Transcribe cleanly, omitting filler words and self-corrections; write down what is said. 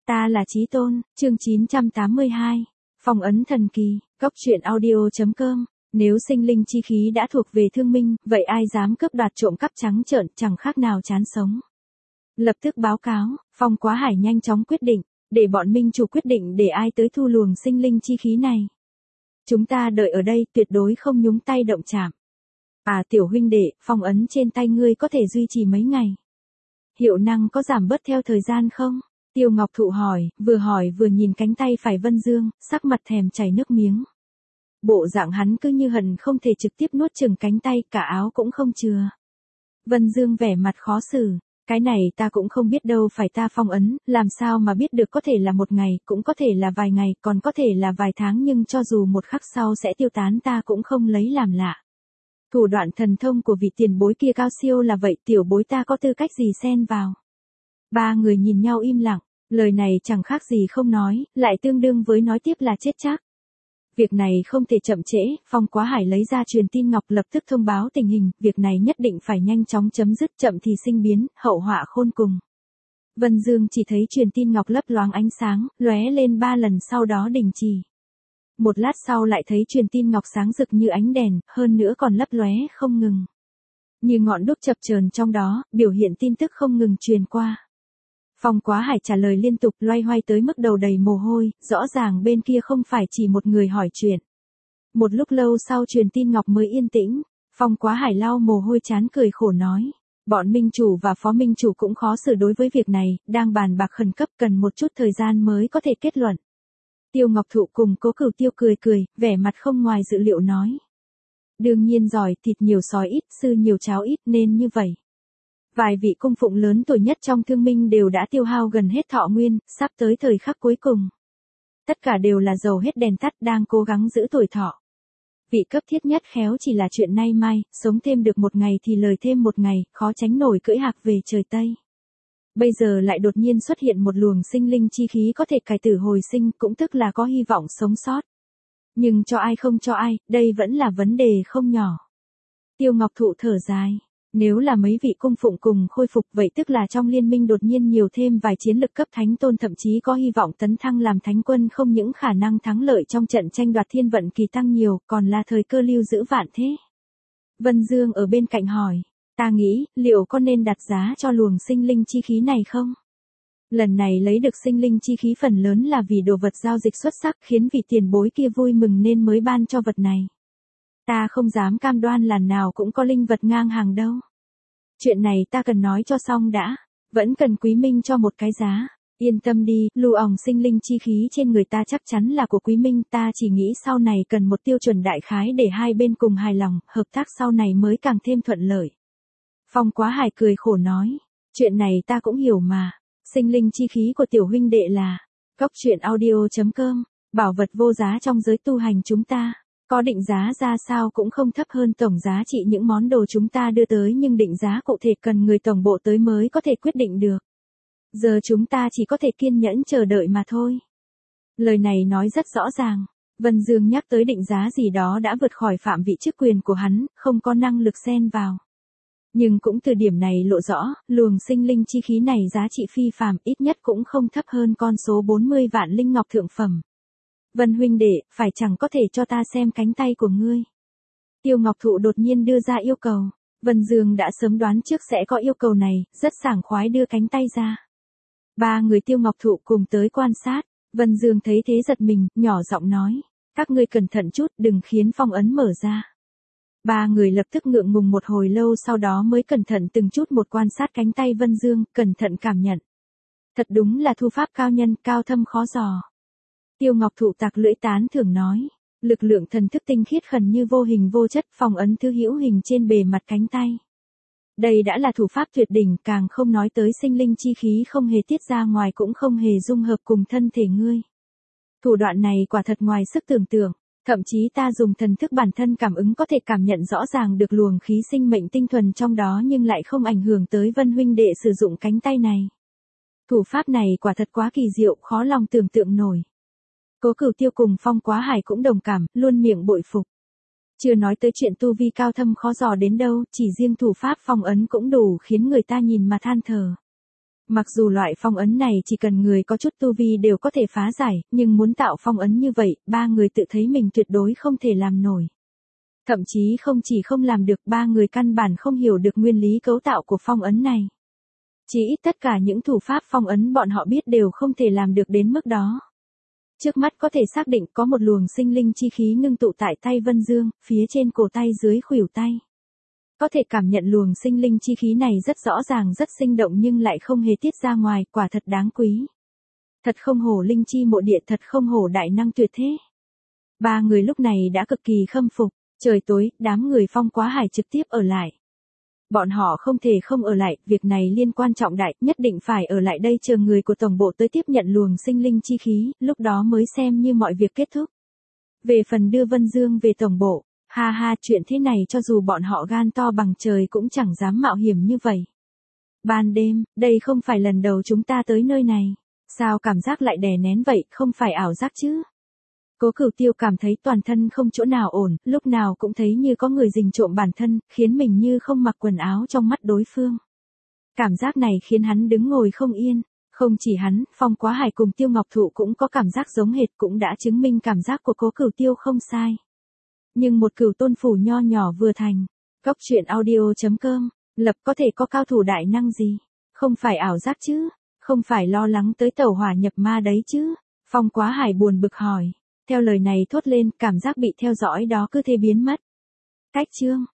Ta là Chí Tôn, chương 982. Phong ấn thần kỳ, góc truyện audio.com. Nếu sinh linh chi khí đã thuộc về thương minh, vậy ai dám cướp đoạt trộm cắp trắng trợn, chẳng khác nào chán sống. Lập tức báo cáo, Phong Quá Hải nhanh chóng quyết định, để bọn minh chủ quyết định để ai tới thu luồng sinh linh chi khí này. Chúng ta đợi ở đây, tuyệt đối không nhúng tay động chạm. À tiểu huynh đệ, phong ấn trên tay ngươi có thể duy trì mấy ngày? Hiệu năng có giảm bớt theo thời gian không? Tiêu Ngọc Thụ hỏi vừa nhìn cánh tay phải Vân Dương, sắc mặt thèm chảy nước miếng. Bộ dạng hắn cứ như hận không thể trực tiếp nuốt chửng cánh tay, cả áo cũng không chừa. Vân Dương vẻ mặt khó xử, cái này ta cũng không biết đâu, phải ta phong ấn, làm sao mà biết được, có thể là một ngày, cũng có thể là vài ngày, còn có thể là vài tháng, nhưng cho dù một khắc sau sẽ tiêu tán ta cũng không lấy làm lạ. Thủ đoạn thần thông của vị tiền bối kia cao siêu là vậy, tiểu bối ta có tư cách gì xen vào? Ba người nhìn nhau im lặng, lời này chẳng khác gì không nói, lại tương đương với nói tiếp là chết chắc. Việc này không thể chậm trễ, Phong Quá Hải lấy ra truyền tin ngọc lập tức thông báo tình hình, việc này nhất định phải nhanh chóng chấm dứt, chậm thì sinh biến, hậu họa khôn cùng. Vân Dương chỉ thấy truyền tin ngọc lấp loáng ánh sáng, lóe lên 3 lần sau đó đình chỉ. Một lát sau lại thấy truyền tin ngọc sáng rực như ánh đèn, hơn nữa còn lấp lóe không ngừng. Như ngọn đuốc chập chờn trong đó, biểu hiện tin tức không ngừng truyền qua. Phong Quá Hải trả lời liên tục, loay hoay tới mức đầu đầy mồ hôi, rõ ràng bên kia không phải chỉ một người hỏi chuyện. Một lúc lâu sau truyền tin ngọc mới yên tĩnh, Phong Quá Hải lau mồ hôi chán cười khổ nói, bọn minh chủ và phó minh chủ cũng khó xử đối với việc này, đang bàn bạc khẩn cấp, cần một chút thời gian mới có thể kết luận. Tiêu Ngọc Thụ cùng Cố Cửu Tiêu cười, vẻ mặt không ngoài dự liệu nói. Đương nhiên giỏi, thịt nhiều sói ít, sư nhiều cháo ít, nên như vậy. Vài vị cung phụng lớn tuổi nhất trong thương minh đều đã tiêu hao gần hết thọ nguyên, sắp tới thời khắc cuối cùng. Tất cả đều là dầu hết đèn tắt, đang cố gắng giữ tuổi thọ. Vị cấp thiết nhất khéo chỉ là chuyện nay mai, sống thêm được một ngày thì lời thêm một ngày, khó tránh nổi cưỡi hạc về trời Tây. Bây giờ lại đột nhiên xuất hiện một luồng sinh linh chi khí có thể cải tử hồi sinh, cũng tức là có hy vọng sống sót. Nhưng cho ai không cho ai, đây vẫn là vấn đề không nhỏ. Tiêu Ngọc Thụ thở dài. Nếu là mấy vị cung phụng cùng khôi phục, vậy tức là trong liên minh đột nhiên nhiều thêm vài chiến lực cấp thánh tôn, thậm chí có hy vọng tấn thăng làm thánh quân, không những khả năng thắng lợi trong trận tranh đoạt thiên vận kỳ tăng nhiều, còn là thời cơ lưu giữ vạn thế. Vân Dương ở bên cạnh hỏi, ta nghĩ, liệu có nên đặt giá cho luồng sinh linh chi khí này không? Lần này lấy được sinh linh chi khí phần lớn là vì đồ vật giao dịch xuất sắc, khiến vị tiền bối kia vui mừng nên mới ban cho vật này. Ta không dám cam đoan lần nào cũng có linh vật ngang hàng đâu. Chuyện này ta cần nói cho xong đã, vẫn cần Quý Minh cho một cái giá. Yên tâm đi, lưu ỏng sinh linh chi khí trên người ta chắc chắn là của Quý Minh, ta chỉ nghĩ sau này cần một tiêu chuẩn đại khái để hai bên cùng hài lòng, hợp tác sau này mới càng thêm thuận lợi. Phong Quá Hải cười khổ nói, chuyện này ta cũng hiểu mà, sinh linh chi khí của tiểu huynh đệ là góc truyện audio.com, bảo vật vô giá trong giới tu hành chúng ta. Có định giá ra sao cũng không thấp hơn tổng giá trị những món đồ chúng ta đưa tới, nhưng định giá cụ thể cần người tổng bộ tới mới có thể quyết định được. Giờ chúng ta chỉ có thể kiên nhẫn chờ đợi mà thôi. Lời này nói rất rõ ràng, Vân Dương nhắc tới định giá gì đó đã vượt khỏi phạm vị chức quyền của hắn, không có năng lực xen vào. Nhưng cũng từ điểm này lộ rõ, luồng sinh linh chi khí này giá trị phi phàm, ít nhất cũng không thấp hơn con số 40 vạn linh ngọc thượng phẩm. Vân huynh đệ, phải chẳng có thể cho ta xem cánh tay của ngươi? Tiêu Ngọc Thụ đột nhiên đưa ra yêu cầu. Vân Dương đã sớm đoán trước sẽ có yêu cầu này, rất sảng khoái đưa cánh tay ra. Ba người Tiêu Ngọc Thụ cùng tới quan sát. Vân Dương thấy thế giật mình, nhỏ giọng nói, các ngươi cẩn thận chút, đừng khiến phong ấn mở ra. Ba người lập tức ngượng ngùng một hồi lâu, sau đó mới cẩn thận từng chút một quan sát cánh tay Vân Dương, cẩn thận cảm nhận. Thật đúng là thu pháp cao nhân, cao thâm khó dò. Tiêu Ngọc Thụ tạc lưỡi tán thưởng nói, lực lượng thần thức tinh khiết khẩn như vô hình vô chất, phong ấn thứ hữu hình trên bề mặt cánh tay. Đây đã là thủ pháp tuyệt đỉnh, càng không nói tới sinh linh chi khí không hề tiết ra ngoài, cũng không hề dung hợp cùng thân thể ngươi. Thủ đoạn này quả thật ngoài sức tưởng tượng, thậm chí ta dùng thần thức bản thân cảm ứng có thể cảm nhận rõ ràng được luồng khí sinh mệnh tinh thuần trong đó, nhưng lại không ảnh hưởng tới Vân huynh đệ sử dụng cánh tay này. Thủ pháp này quả thật quá kỳ diệu, khó lòng tưởng tượng nổi. Cố Cửu Tiêu cùng Phong Quá Hải cũng đồng cảm, luôn miệng bội phục. Chưa nói tới chuyện tu vi cao thâm khó dò đến đâu, chỉ riêng thủ pháp phong ấn cũng đủ khiến người ta nhìn mà than thở. Mặc dù loại phong ấn này chỉ cần người có chút tu vi đều có thể phá giải, nhưng muốn tạo phong ấn như vậy, ba người tự thấy mình tuyệt đối không thể làm nổi. Thậm chí không chỉ không làm được, ba người căn bản không hiểu được nguyên lý cấu tạo của phong ấn này. Chỉ ít tất cả những thủ pháp phong ấn bọn họ biết đều không thể làm được đến mức đó. Trước mắt có thể xác định có một luồng sinh linh chi khí ngưng tụ tại tay Vân Dương, phía trên cổ tay dưới khuỷu tay. Có thể cảm nhận luồng sinh linh chi khí này rất rõ ràng rất sinh động nhưng lại không hề tiết ra ngoài, quả thật đáng quý. Thật không hổ linh chi mộ địa, thật không hổ đại năng tuyệt thế. Ba người lúc này đã cực kỳ khâm phục, trời tối, đám người Phong Quá Hải trực tiếp ở lại. Bọn họ không thể không ở lại, việc này liên quan trọng đại, nhất định phải ở lại đây chờ người của tổng bộ tới tiếp nhận luồng sinh linh chi khí, lúc đó mới xem như mọi việc kết thúc. Về phần đưa Vân Dương về tổng bộ, ha ha, chuyện thế này cho dù bọn họ gan to bằng trời cũng chẳng dám mạo hiểm như vậy. Ban đêm, đây không phải lần đầu chúng ta tới nơi này, sao cảm giác lại đè nén vậy, không phải ảo giác chứ? Cố Cửu Tiêu cảm thấy toàn thân không chỗ nào ổn, lúc nào cũng thấy như có người rình trộm bản thân, khiến mình như không mặc quần áo trong mắt đối phương. Cảm giác này khiến hắn đứng ngồi không yên, không chỉ hắn, Phong Quá Hải cùng Tiêu Ngọc Thụ cũng có cảm giác giống hệt, cũng đã chứng minh cảm giác của Cố Cửu Tiêu không sai. Nhưng một Cửu Tôn phủ nho nhỏ vừa thành, Cóc Truyện Audio.com, lập có thể có cao thủ đại năng gì? Không phải ảo giác chứ? Không phải lo lắng tới tẩu hỏa nhập ma đấy chứ? Phong Quá Hải buồn bực hỏi. Theo lời này thốt lên, cảm giác bị theo dõi đó cứ thế biến mất. Cách chương